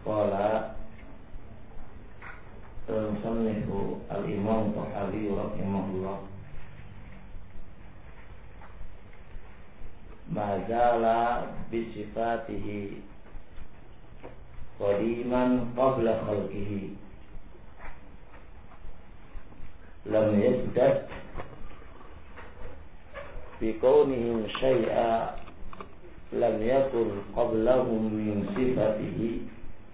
Qala al-musannifu al-imam Tahawi rahimahullah, mazala bisifatihi qadiman qabla khalqihi lam yazdad bi kaunihim syai'a lam yakun qablahum min sifatihi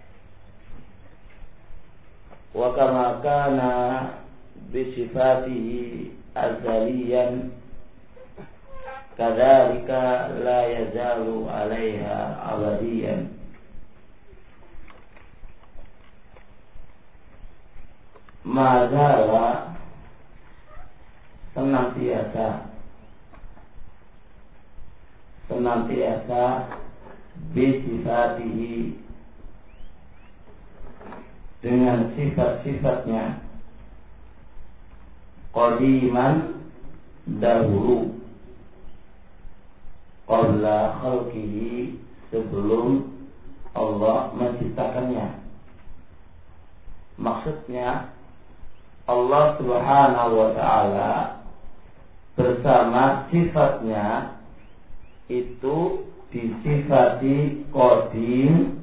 wa kama kana bi sifatihi azaliyan kadzalika la yazalu 'alaiha abadiyan. Mazala senantiasa bisifatihi dengan sifat-sifatnya, qadiman dahulu, qabla khalqihi sebelum Allah menciptakannya. Maksudnya Allah Subhanahu wa ta'ala bersama sifatnya itu disifati qadim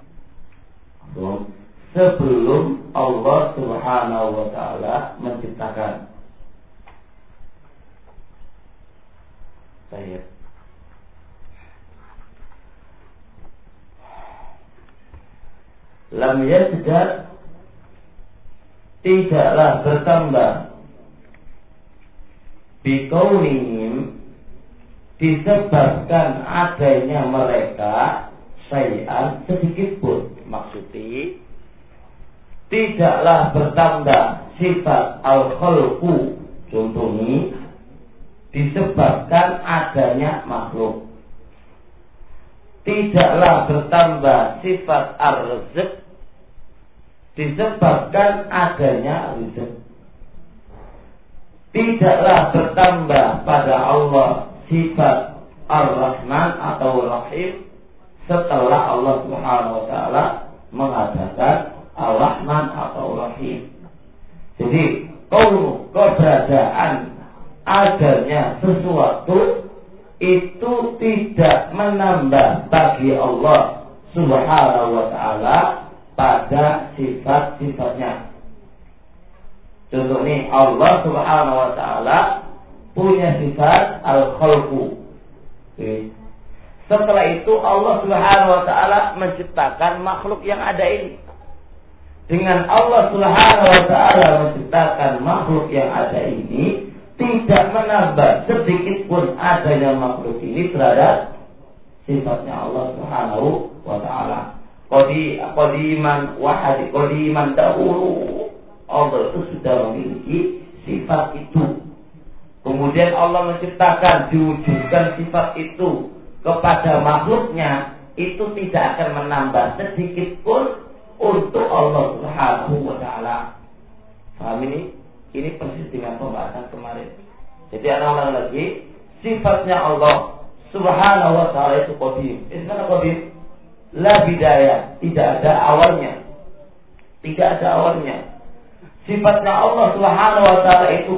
sebelum Allah Subhanahu wa ta'ala menciptakan. Baik. Lam yazdad, tidaklah bertambah, bikaunihim, disebabkan adanya mereka syai'an, sedikit pun. Maksudnya tidaklah bertambah sifat al-khalqu, contohnya disebabkan adanya makhluk. Tidaklah bertambah sifat ar-rizq disebabkan adanya rizq. Tidaklah bertambah pada Allah sifat ar-Rahman atau Rahim setelah Allah Subhanahu wa ta'ala mengadakan ar-Rahman atau Rahim. Jadi keberadaan adanya sesuatu itu tidak menambah bagi Allah Subhanahu wa ta'ala pada sifat-sifatnya. Contohnya Allah Subhanahu wa ta'ala punya sifat al-khalqu. Setelah itu Allah Subhanahu wa ta'ala menciptakan makhluk yang ada ini. Dengan Allah Subhanahu wa ta'ala menciptakan makhluk yang ada ini, tidak menambah sedikit pun adanya makhluk ini terhadap sifatnya Allah Subhanahu wa ta'ala. Qadiman wahadi, qadiman dahulu Allah itu sudah memiliki sifat itu. Kemudian Allah menciptakan, diwujudkan sifat itu kepada makhluknya, itu tidak akan menambah sedikit pun untuk Allah Subhanahu wa ta'ala. Paham ini? Ini persis dengan pembahasan kemarin. Jadi ulang lagi, sifatnya Allah Subhanahu wa ta'ala itu qadim. Ismana qadim, la bidayah, tidak ada awalnya. Tidak ada awalnya. Sifatnya Allah Subhanahu wa ta'ala itu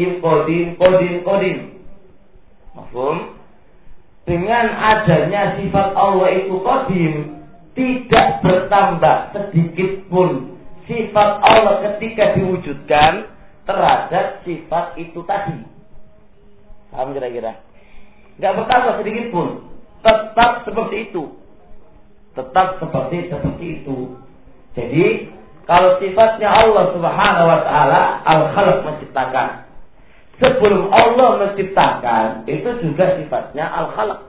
qadim. Mafhum? Dengan adanya sifat Allah itu qadim, tidak bertambah sedikit pun sifat Allah ketika diwujudkan terhadap sifat itu tadi. Paham kira-kira? Tidak bertambah sedikit pun, tetap seperti itu. Tetap seperti itu. Jadi kalau sifatnya Allah Subhanahu wa ta'ala al-khalq, menciptakan, sebelum Allah menciptakan itu juga sifatnya al-khalq.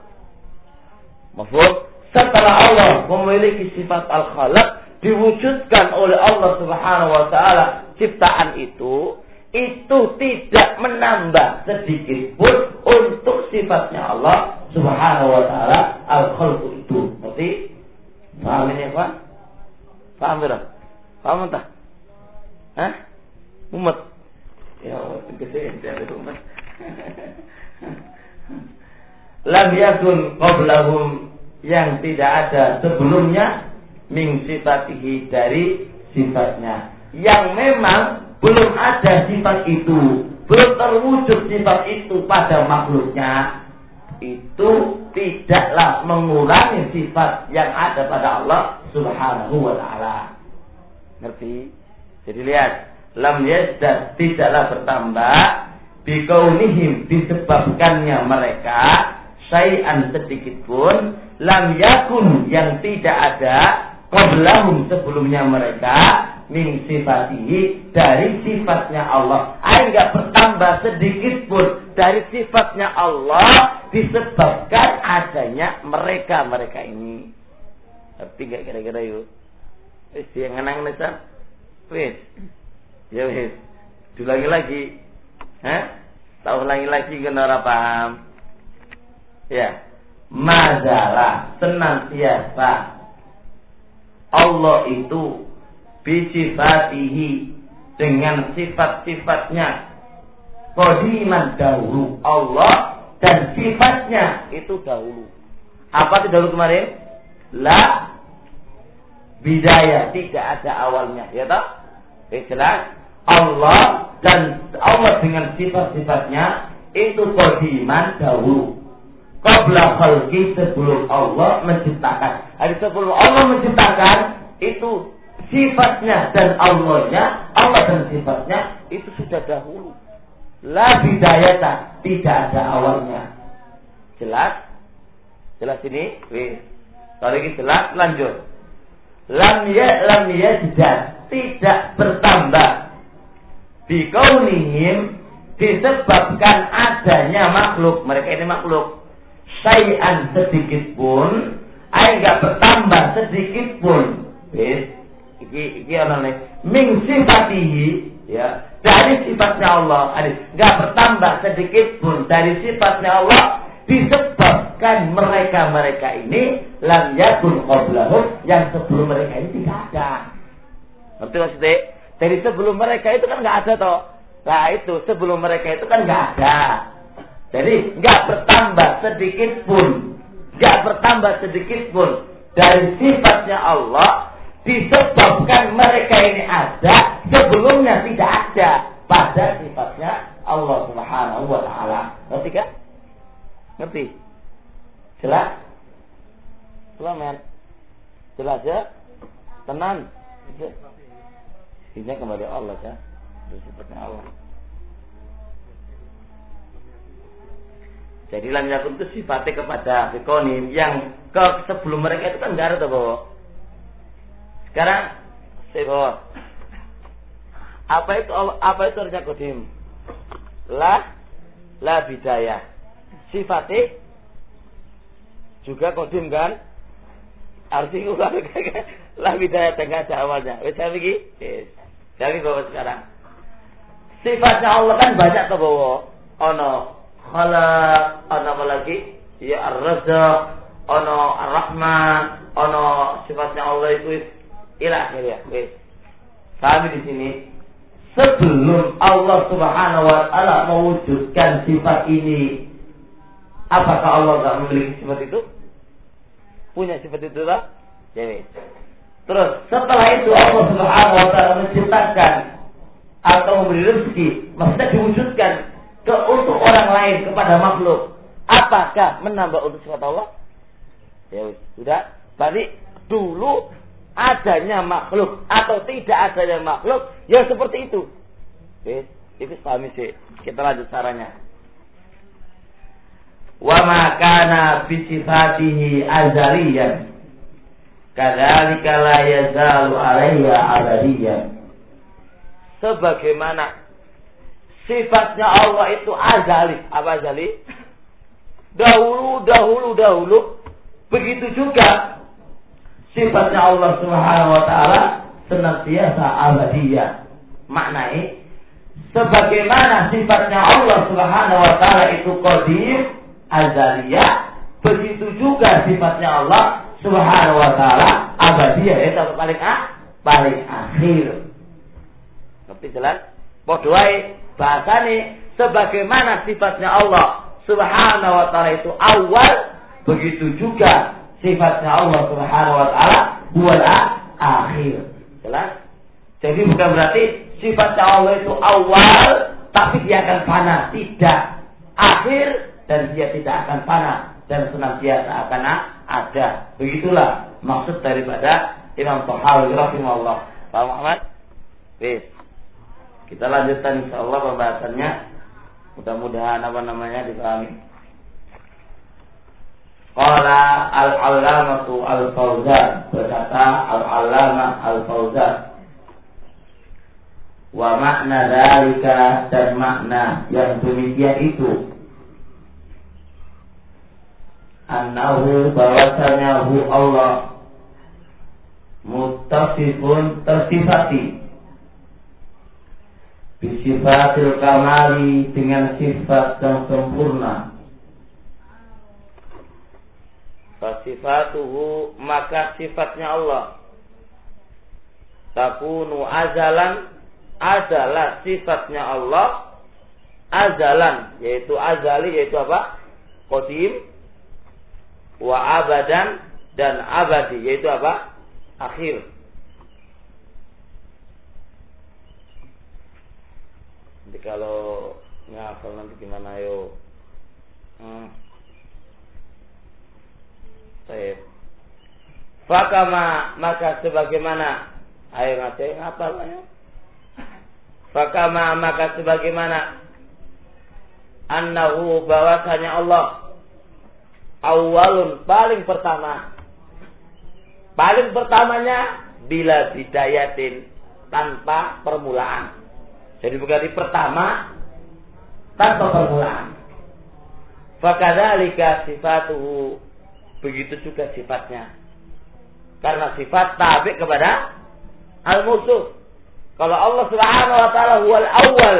Maksud, setelah Allah memiliki sifat al-khalq, diwujudkan oleh Allah Subhanahu wa ta'ala ciptaan itu tidak menambah sedikit pun untuk sifatnya Allah Subhanahu wa ta'ala al-khalq itu. Berarti paham ini Pak? Paham tidak? Paham entah? Hah? Umat? Ya, gede itu umat. Lam yakun qablahum, yang tidak ada sebelumnya min sifatihi dari sifatnya. Yang memang belum ada sifat itu, belum terwujud sifat itu pada makhluknya, itu tidaklah mengurangi sifat yang ada pada Allah Subhanahu wa ta'ala. Ngerti? Jadi lihat, lam yazdad, tidaklah bertambah, bikaunihim, disebabkannya mereka, syai'an sedikit pun, lam yakun, yang tidak ada, qablahum, sebelumnya mereka, min sifatihi, dari sifatnya Allah. Enggak bertambah sedikit pun dari sifatnya Allah disebabkan adanya mereka ini. Tapi enggak kira-kira yuk. Wis yang ngenang nesan. Wis. Ya wis. Diulangi lagi. Tak ulangi lagi kena ora paham. Ya. Mazalah senantiasa Allah itu bisifatihi, dengan sifat-sifatnya, qadiman, dahulu. Allah dan sifatnya itu dahulu. Apa itu dahulu kemarin? La bidayah, tidak ada awalnya, ya toh? Jelas. Allah dan Allah dengan sifat-sifatnya itu qadiman, dahulu. Qabla khalqi, sebelum Allah menciptakan. Jadi sebelum Allah menciptakan itu sifatnya dan Allahnya, Allah dan sifatnya itu sudah dahulu. La bidayata, tidak ada awalnya. Jelas? Jelas ini? Wih. Kalau ini jelas, lanjut. Lam yazdad, tidak bertambah. Bikaunihim, disebabkan adanya makhluk. Mereka ini makhluk. Syai'an, sedikit pun. Enggak bertambah sedikit pun. Wih. Iki ana nek min sifatihi, ya, dari sifatnya Allah, enggak bertambah sedikit pun dari sifatnya Allah, disebabkan mereka ini lam yakun qablahum, yang sebelum mereka ini tidak ada. Ngerti maksudnya? Dari sebelum mereka itu kan enggak ada toh. Nah itu sebelum mereka itu kan enggak ada. Jadi enggak bertambah sedikit pun, enggak bertambah sedikit pun dari sifatnya Allah, disebabkan mereka ini ada, sebelumnya tidak ada pada sifatnya Allah Subhanahu wa ta'ala. Ngerti kan? Ngerti? Jelas? Selamat. Jelas ya? Tenang. Ini kembali Allah ya. Sifatnya Allah. Jadi lam yakun itu sifatnya kepada bikonim, yang sebelum mereka itu kan enggak ada bahwa. Sekarang saya bawa. Apa itu artinya qadim? La bidayah. Sifatnya juga qadim kan? Artinya la bidayah, enggak ada awalnya. Wis lagi? Yes. Jadi bawa sekarang. Sifatnya Allah kan banyak tuh bawa. Ono khalaq, ono apa lagi? Ya ar-razzaq, ono ar-rahman, ono sifatnya Allah itu ila akhirnya. Kami di sini sebelum Allah Subhanahu wa ta'ala mewujudkan sifat ini, apakah Allah enggak memiliki sifat itu? Punya sifat itu tak? Jadi terus setelah itu Allah Subhanahu wa ta'ala menciptakan atau memberi rezeki, maksudnya diwujudkan untuk orang lain, kepada makhluk. Apakah menambah untuk sifat Allah? Ya sudah. Berarti dulu adanya makhluk atau tidak adanya makhluk yang seperti itu. Itu pahami sih. Kita lanjut caranya. Wa ma kana bi sifatihi azaliyan kadzalika la yazalu 'alaiha abadiyan. Sebagaimana sifatnya Allah itu azali. Apa azali? Dahulu. Begitu juga sifatnya Allah Subhanahu wa ta'ala senantiasa abadiyah. Maknanya sebagaimana sifatnya Allah Subhanahu wa ta'ala itu qadim, azaliyah, begitu juga sifatnya Allah Subhanahu wa ta'ala abadiyah, itu paling akhir. Ngerti jelas? Padha wae bahasane sebagaimana sifatnya Allah Subhanahu wa ta'ala itu awal, begitu juga sifatnya Allah Subhanahu wa ta'ala huwal akhir. Jelas? Jadi bukan berarti sifatnya Allah itu awal tapi dia akan fana, tidak. Akhir dan dia tidak akan fana dan senantiasa akan ada. Begitulah maksud daripada Imam Tahawi rahimahullah. Pak Muhammad? Bis. Kita lanjutkan insyaallah pembahasannya. Mudah-mudahan dipahami. Qala al-allamatu al-Fauzan, berkata al-allamah al-Fauzan, wa makna dzalika, dan makna yang demikian itu, annahu, bahwasanya hu Allah muttasifun, tersifati, bisifatil kamali, dengan sifat yang sempurna. Fasifatuhu, maka sifatnya Allah, takunu azalan, adalah sifatnya Allah azalan, yaitu azali, yaitu apa? Qadim. Wa abadan, dan abadi, yaitu apa? Akhir. Nanti kalau ngafal nanti gimana yo? Baik. Fakama, maka sebagaimana, ayo ngapal ayo. Fakama, maka sebagaimana, annahu, bahwasanya Allah awalun, paling pertama. Paling pertamanya bila bidayatin, tanpa permulaan. Jadi bukan di pertama tanpa permulaan. Fakadzalika sifatuhu, begitu juga sifatnya. Karena sifat tabi kepada al-musuh. Kalau Allah Subhanahu wa taala huwal awwal,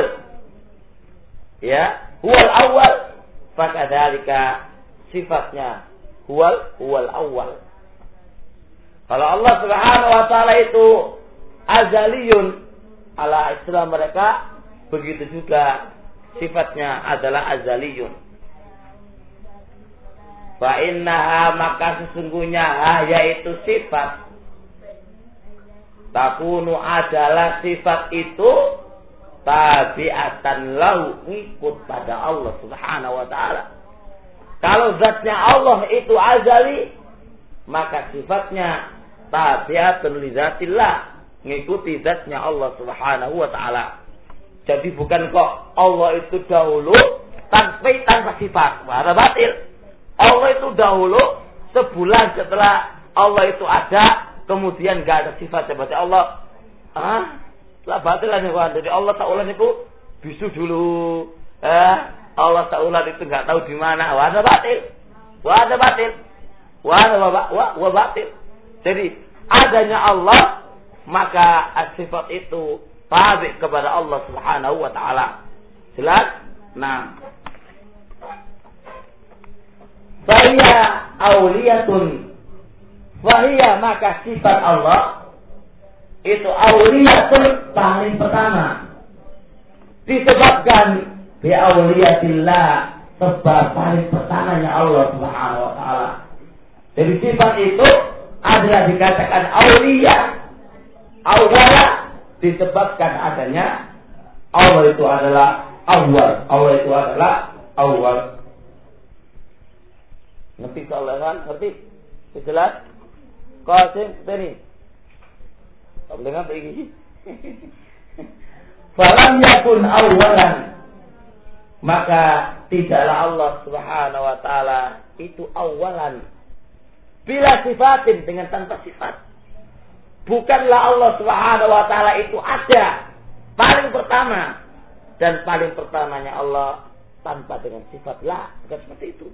ya, huwal awwal, fakadzalika sifatnya huwal awwal. Kalau Allah Subhanahu wa taala itu azaliyun, ala istilah mereka, begitu juga sifatnya adalah azaliyun. Fa innaha, maka sesungguhnya yaitu sifat, takunu, adalah sifat itu tabi'atan lahu, ngikut pada Allah Subhanahu wa taala. Kalau zatnya Allah itu azali, maka sifatnya tabi'atun li zatillah, ngikuti zatnya Allah Subhanahu wa taala. Jadi bukan kok Allah itu dahulu tanpa sifat, ada batil. Allah itu dahulu, sebulan setelah Allah itu ada, kemudian gak ada sifatnya. Berarti Allah lah batil lah nih. Jadi Allah Ta'ala itu bisu dulu. Allah Ta'ala itu gak tahu di mana. Wah ada batil. Wah batil. Jadi adanya Allah, maka sifat itu tabi kepada Allah Subhanahu wa taala. Jelas? Nah, Fahiyya auliyatun, fahiyya, maka sifat Allah itu auliyatun, paling pertama. Disebabkan bi auliyatillah, sebab paling pertamanya Allah Subhanahu wa taala. Jadi sifat itu adalah dikatakan auliya awala, disebabkan adanya Allah itu adalah awal. Allah itu adalah awal. Ngerti soalnya kan? Ngerti? Jelas? Qasim, ini. Tak boleh ngapa ini? Falam yakun awalan, maka tidaklah Allah Subhanahu wa taala itu awalan, bila sifatin, dengan tanpa sifat. Bukanlah Allah Subhanahu wa taala itu ada paling pertama, dan paling pertamanya Allah tanpa dengan sifat. Lah, bukan seperti itu.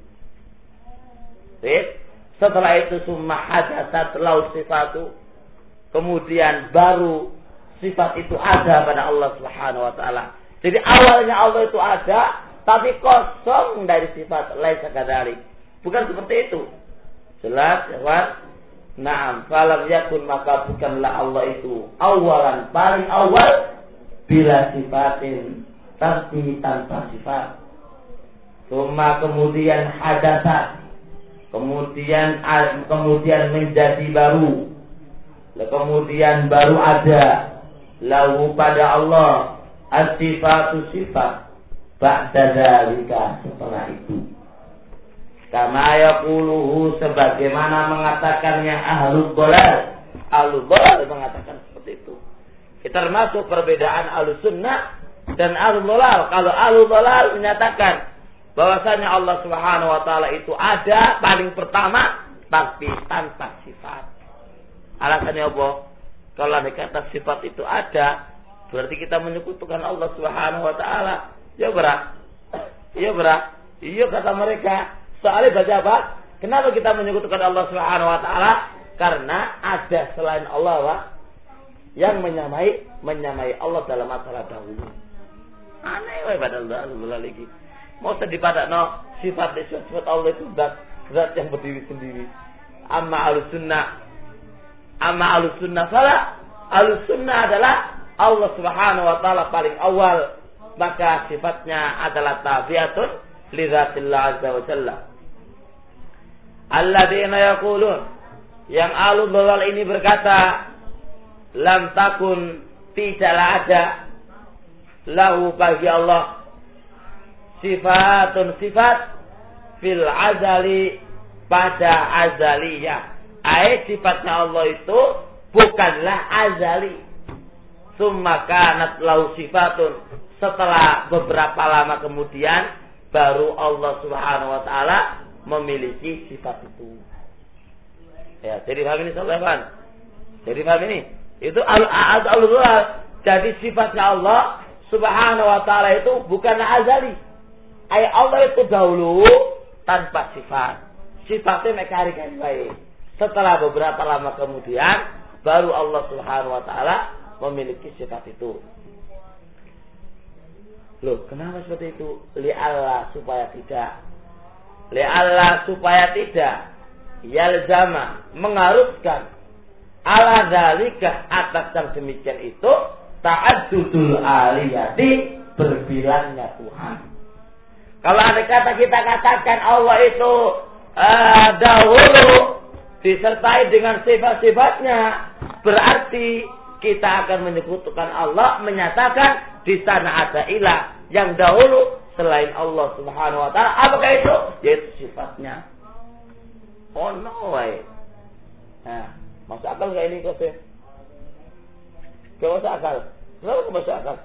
Setelah itu summa hadatsat lau sifatu, kemudian baru sifat itu ada pada Allah Subhanahu wa taala. Jadi awalnya Allah itu ada, tapi kosong dari sifat. Laisa kadzalik. Bukan seperti itu. Jelas, ya kan? Naam, falam yakun, maka bukanlah Allah itu awalan, paling awal, bila sifatin, tapi tanpa sifat. Summa, kemudian hadatsat, kemudian menjadi baru, Kemudian baru ada lahu pada Allah as-sifatu sifat ba'da dzalika setelah itu. Kama yaquluhu sebagaimana mengatakannya ahlul dhalal. Ahlul dhalal mengatakan seperti itu. Kita termasuk perbedaan ahlus sunnah dan ahlul dhalal. Kalau ahlul dhalal menyatakan bahwasanya Allah Subhanahu wa taala itu ada paling pertama tapi tanpa sifat. Alasannya apa? Kalau ada kata sifat itu ada, berarti kita menyekutukan Allah Subhanahu wa taala. Ya berat. Iya berat. Iya kata mereka. Soalnya baca apa? Kenapa kita menyekutukan Allah Subhanahu wa taala? Karena ada selain Allah Pak, yang menyamai Allah dalam masalah dahulu. Aneh wae padahal Allah lagi. Mau dipadakno sifat Allah itu zat yang berdiri sendiri. Amma ahlus sunnah salah. Ahlus sunnah adalah Allah Subhanahu wa taala paling awal, maka sifatnya adalah tabiatun li dzatillah azza wa jalla. Alladzina yaqulun, yang ahlul dhalal ini berkata, lam takun, tidaklah ada lahu bagi Allah sifatun sifat fil azali pada azaliyah. Sifatnya Allah itu bukanlah azali. Summa kanat lahu sifatun, setelah beberapa lama kemudian baru Allah Subhanahu wa taala memiliki sifat itu. Ya, jadi paham ini sahabat. Jadi paham ini. Itu al-Allah. Jadi sifatnya Allah Subhanahu wa taala itu bukanlah azali. Allah itu dahulu tanpa sifat. Sifatnya mekarikan baik. Setelah beberapa lama kemudian baru Allah Subhanahu wa taala memiliki sifat itu. Loh, kenapa seperti itu? Li'alla supaya tidak. Li'alla supaya tidak. Yalzama mengharuskan ala dzalika atas yang demikian itu ta'addudul aliyati berbilangnya Tuhan. Kalau ada kata kita katakan Allah itu dahulu disertai dengan sifat-sifatnya, berarti kita akan menyekutukan Allah, menyatakan di sana ada ilah yang dahulu selain Allah Subhanahu wa taala. Apakah itu? Yaitu sifatnya. Oh no way. Nah, masuk akal enggak ini kok? Enggak masuk akal. Kenapa enggak masuk akal?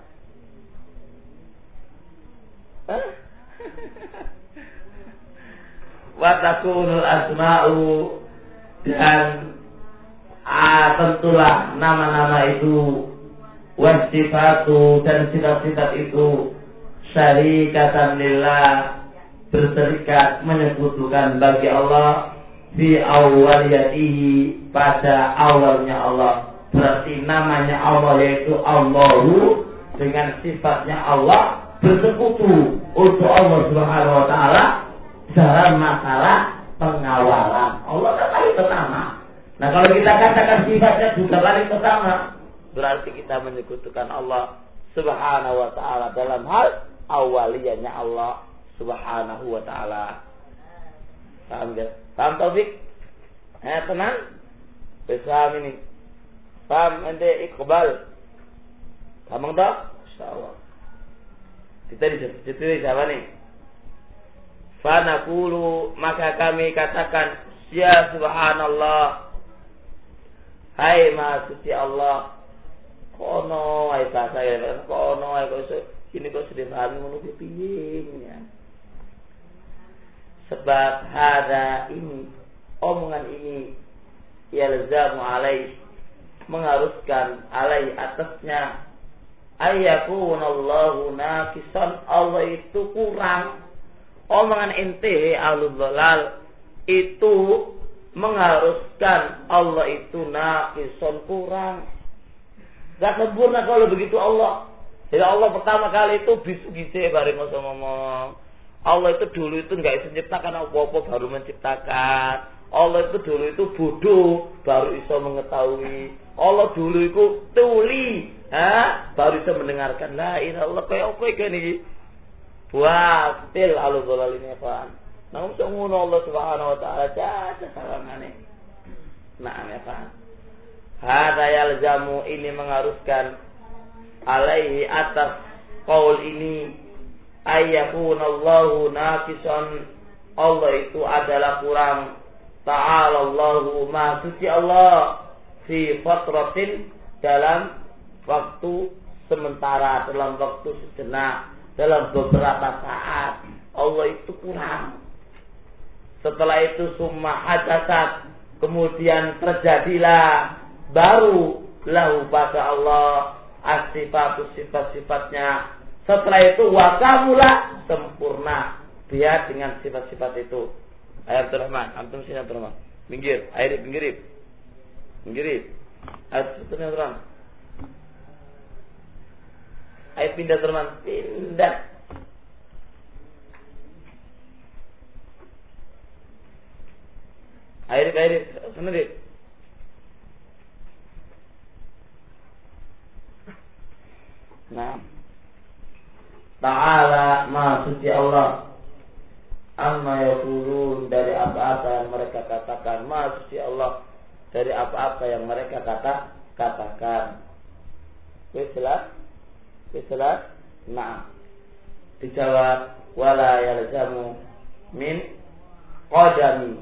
Wa takunul asma'u, dan tentulah nama-nama itu, wasifatu, dan sifat-sifat itu syarikatan lillah, berserikat menyekutukan bagi Allah fi awwaliyatihi, pada awalnya Allah. Berarti namanya Allah yaitu Allahu dengan sifatnya Allah bersekutu untuk Allah Subhanahu wa taala dalam masalah pengawalan. Allah kan paling pertama. Nah, kalau kita katakan sifatnya juga paling pertama, berarti kita menyekutukan Allah Subhanahu wa taala dalam hal awaliyahnya Allah Subhanahu wa taala. Paham enggak? Paham Taufik? Tenang? Paham ini? Paham ente Iqbal? Paham tak? Insyaallah. Kita ditulis apa nih? Fa naqulu, maka kami katakan, ya subhanallah, hai maha suci Allah. Kono ai bahasa ya, kono ai kok ini kok sedih paham ngono piye ya. Sebab hada ini, omongan ini, yalzamu alai, mengharuskan alai atasnya, ayyakunallahu naqisan, Allah itu kurang. Omongan ente ahlul dhalal itu mengharuskan Allah itu naqisan, kurang. Gak sempurna kalau begitu Allah. Jadi Allah pertama kali itu bisu-gise bareng ngomong. Allah itu dulu itu enggak bisa menciptakan apa-apa, baru menciptakan. Allah itu dulu itu bodoh, baru bisa mengetahui. Allah dulu itu tuli, baru bisa mendengarkan. La ilaha illallah, kayak apa iki? Buatil alul ini apaan? Namun ngono Allah Subhanahu wa taala jaga sarangane. Nah, apaan? Hadza yalzamu, ini mengharuskan, alaihi, atas qaul ini, ayyakunallahu naqisan, Allah itu adalah kurang, ta'ala Allahu, maha suci Allah, fi fatratin, dalam waktu sementara, dalam waktu sejenak, dalam beberapa saat, Allah itu kurang. Setelah itu summa hadatsat, kemudian terjadilah baru lahu pada Allah as-sifatu, sifat-sifatnya. Setelah itu wakamula, sempurna dia dengan sifat-sifat itu. Ayat Rahman, antum sini Rahman. Minggir, air pinggirip. Minggirip. Ayat seterusnya Rahman. Ayat pindah Rahman, pindah. Air sendiri. Nah, Ta'ala, maha suci Allah, amma yaqulun, dari apa-apa yang mereka katakan. Maha suci Allah dari apa-apa yang mereka katakan. Jelas? Nah, dijawab, wala yalzamu min qadami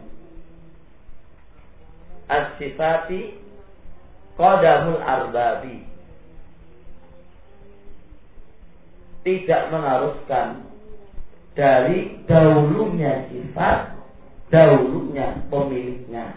as-sifati qadamul arbabi. Tidak mengharuskan dari dahulunya sifat, dahulunya pemiliknya.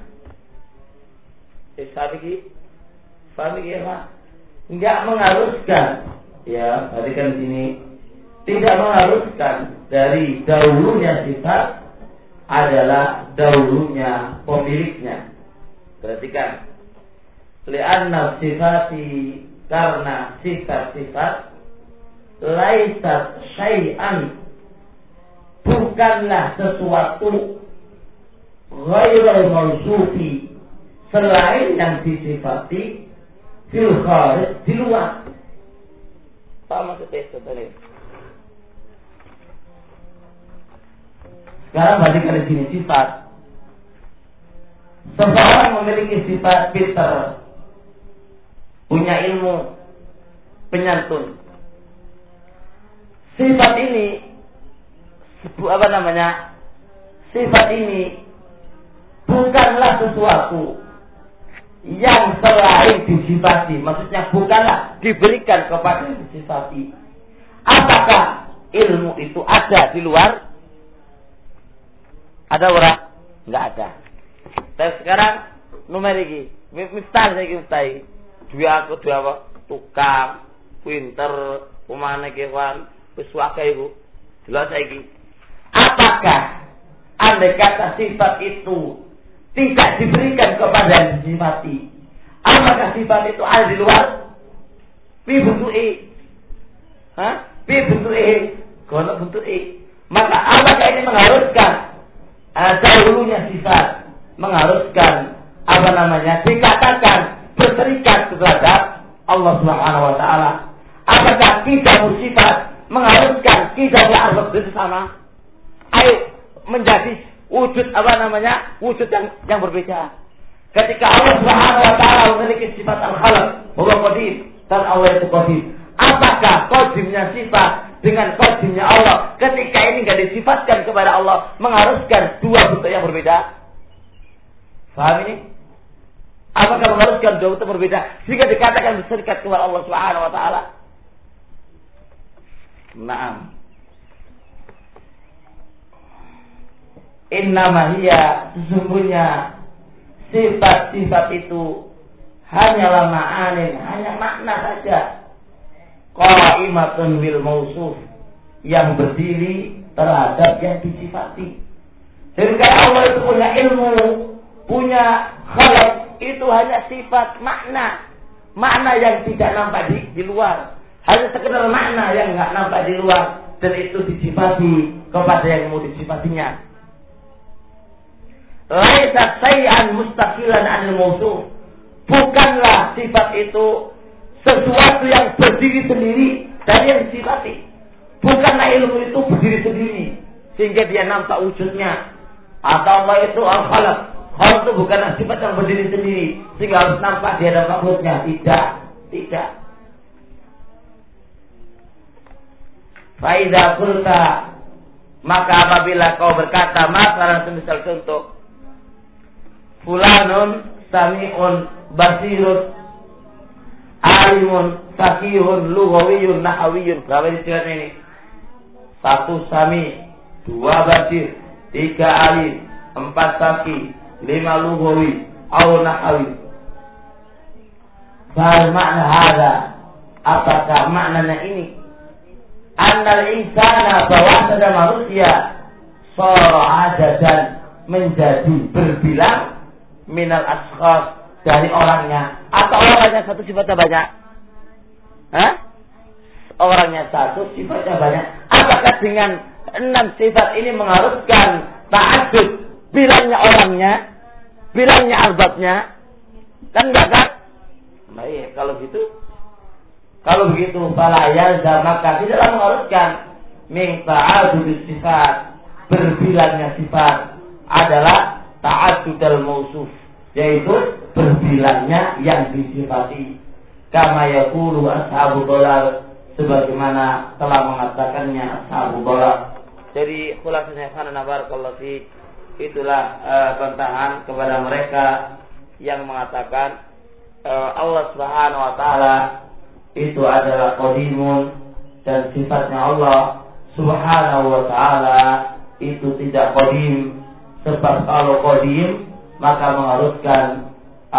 Paham ya Pak? Enggak mengharuskan, ya, perhatikan sini. Tidak mengharuskan dari dahulunya sifat adalah dahulunya pemiliknya. Perhatikan. Li'anna sifati, karena sifat-sifat, laisat syai'an, bukanlah sesuatu, ghairul mausufi, selain yang disifati, fil kharij, di luar. Apa maksudnya itu tadi? Sekarang perhatikan di sini sifat. Seseorang memiliki sifat pintar, punya ilmu, penyantun. Sifat ini, sifat ini bukanlah sesuatu yang selain disifati. Maksudnya bukanlah diberikan kepada yang disifati. Apakah ilmu itu ada di luar? Ada orang? Enggak ada. Tapi sekarang numeriki, miftah saya dua apa? Tukang, pinter, pemane kewan, pesuaka ibu. Jelas saiki. Apakah andai kata sifat itu tidak diberikan kepada yang disifati, apakah sifat itu ada di luar? Pi bentuke. Pi bentuke. Kono bentuke. Maka apakah ini mengharuskan dahulunya sifat, mengharuskan dikatakan berserikat kepada Allah Subhanahu wa taala? Apakah kita sifat mengharuskan kita berarti itu sama? Ayo menjadi wujud wujud yang berbeda. Ketika Allah Subhanahu wa taala memiliki sifat al-khalq, huwa qadir, dan Allah itu qadir. Apakah qadimnya sifat dengan qadimnya Allah ketika ini enggak disifatkan kepada Allah mengharuskan dua bentuk yang berbeda? Paham ini? Apakah mengharuskan dua bentuk berbeda sehingga dikatakan berserikat kepada Allah Subhanahu wa taala? Naam. Innama hiya, sesungguhnya sifat-sifat itu hanyalah ma'anin, hanya makna saja. Qa'imatun bil mausuf, yang berdiri terhadap yang disifati. Jadi kalau Allah itu punya ilmu, punya khalq, itu hanya sifat, makna yang tidak nampak di luar. Hanya sekedar makna yang enggak nampak di luar, dan itu disifati kepada yang mau disifatinya. Laisa syai'an mustaqilan 'anil mawsuf. Bukanlah sifat itu sesuatu yang berdiri sendiri dari yang disifati. Bukanlah ilmu itu berdiri sendiri sehingga dia nampak wujudnya. Atau Allah itu al-khalq, Khalq itu bukan sifat yang berdiri sendiri sehingga harus nampak di hadapan makhluknya. Tidak. Faiza qulta, maka apabila kau berkata, masalah semisal contoh, fulanun sami'un basirun alimun fakihun lughawiyun nahawiyun. Berapa istilahnya ini? 1 sami, 2 basir, 3 alim, 4 fakih, 5 lughawi au nahawi. Fahal makna hada, apakah maknanya ini? Annal insana, bahwasanya manusia sara adadan, menjadi berbilang, minal askhas, dari orangnya. Atau orangnya satu sifatnya banyak? Orangnya satu sifatnya banyak. Apakah dengan 6 sifat ini mengharuskan ta'addud bilangnya orangnya, bilangnya arbabnya? Kan enggak kan? Baik, kalau begitu fala yalzam, maka tidaklah mengharuskan min ta'addud sifat, berbilangnya sifat adalah ta'addudul mausuf, yaitu berbilangnya yang disifati. Kama yaqulu ashabu dhalal, sebagaimana telah mengatakannya ashabu dhalal. Jadi khulasanya khana barakallahu fi, itulah bantahan kepada mereka yang mengatakan Allah Subhanahu wa taala itu adalah qadimun, dan sifatnya Allah Subhanahu wa taala itu tidak qadim. Sebab kalau qadim maka mengharuskan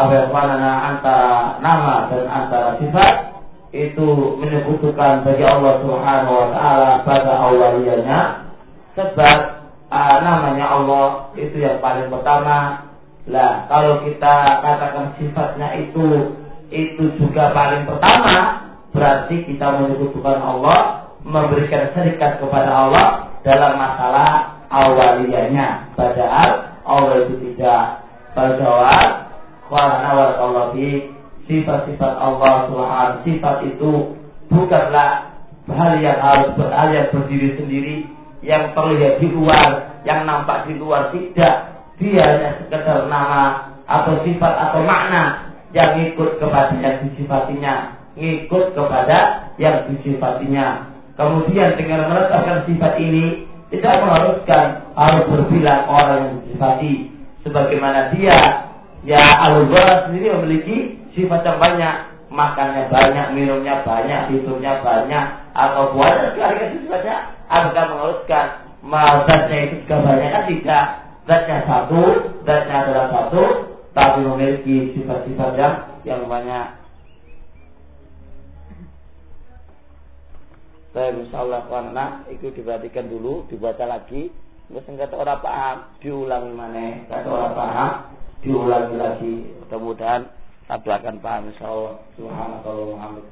antara nama dan antara sifat itu menyebutkan bagi Allah Subhanahu wa taala pada awaliyahnya. Sebab namanya Allah itu yang paling pertama. Lah, kalau kita katakan sifatnya itu juga paling pertama, berarti kita menyebutkan Allah, memberikan syarikat kepada Allah dalam masalah awaliyahnya. Padahal Allah itu tidak. Berjawab, Allah fi, sifat-sifat Allah Subhanahu, sifat itu bukanlah hal yang berdiri sendiri, yang terlihat di luar, yang nampak di luar. Tidak, dia hanya sekedar nama atau sifat atau makna yang ngikut kepada yang disifatinya, ngikut kepada yang disifatinya. Kemudian dengan menetapkan sifat ini tidak mengharuskan harus berbilang orang yang disifati, sebagaimana dia al-Ghurra sendiri memiliki sifat yang banyak, makannya banyak, minumnya banyak, tidurnya banyak, atau buahnya sekali sifatnya. Apakah mengharuskan zatnya itu juga banyak? Kan tidak. Zatnya satu, zatnya adalah satu, tapi memiliki sifat-sifat yang banyak. Saya insyaallah karena itu diperhatikan dulu, dibaca lagi. Terus kata orang paham, diulangi mana? Kata orang paham, diulangi lagi. Mudah-mudahan Abdu akan paham insyaallah. Subhanallah Muhammad.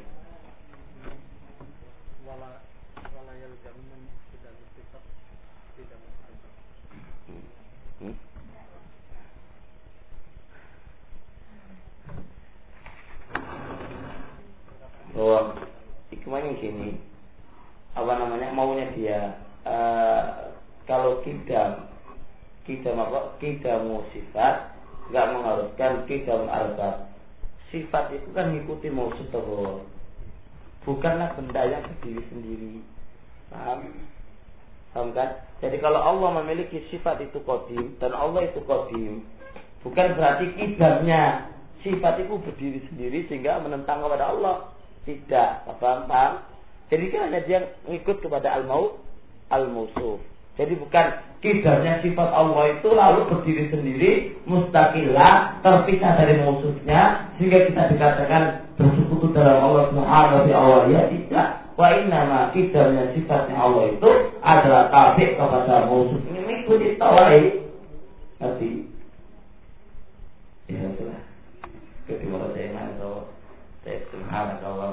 Bahwa hikmahnya gini, maunya dia kalau kidamu sifat nggak mengharuskan kidam arbab. Sifat itu kan mengikuti mausuf Allah, bukanlah benda yang berdiri sendiri. Paham kan? Jadi kalau Allah memiliki sifat itu qadim dan Allah itu qadim, bukan berarti kidamnya sifat itu berdiri sendiri sehingga menentang kepada Allah. Tidak, paham? Jadi kan hanya dia ngikut kepada al-mausuf. Jadi bukan kidamnya sifat Allah itu lalu berdiri sendiri, mustaqillah, terpisah dari mausufnya, sehingga kita dikatakan bersekutu dalam Allah Subhanahu wa taala. Tidak. Wa innama kidamnya sifatnya Allah itu adalah tabi' kepada mausuf. Ini mengikuti tauhid. Nanti ya sudah. Kedua saya mana tahu. Saya subhanallah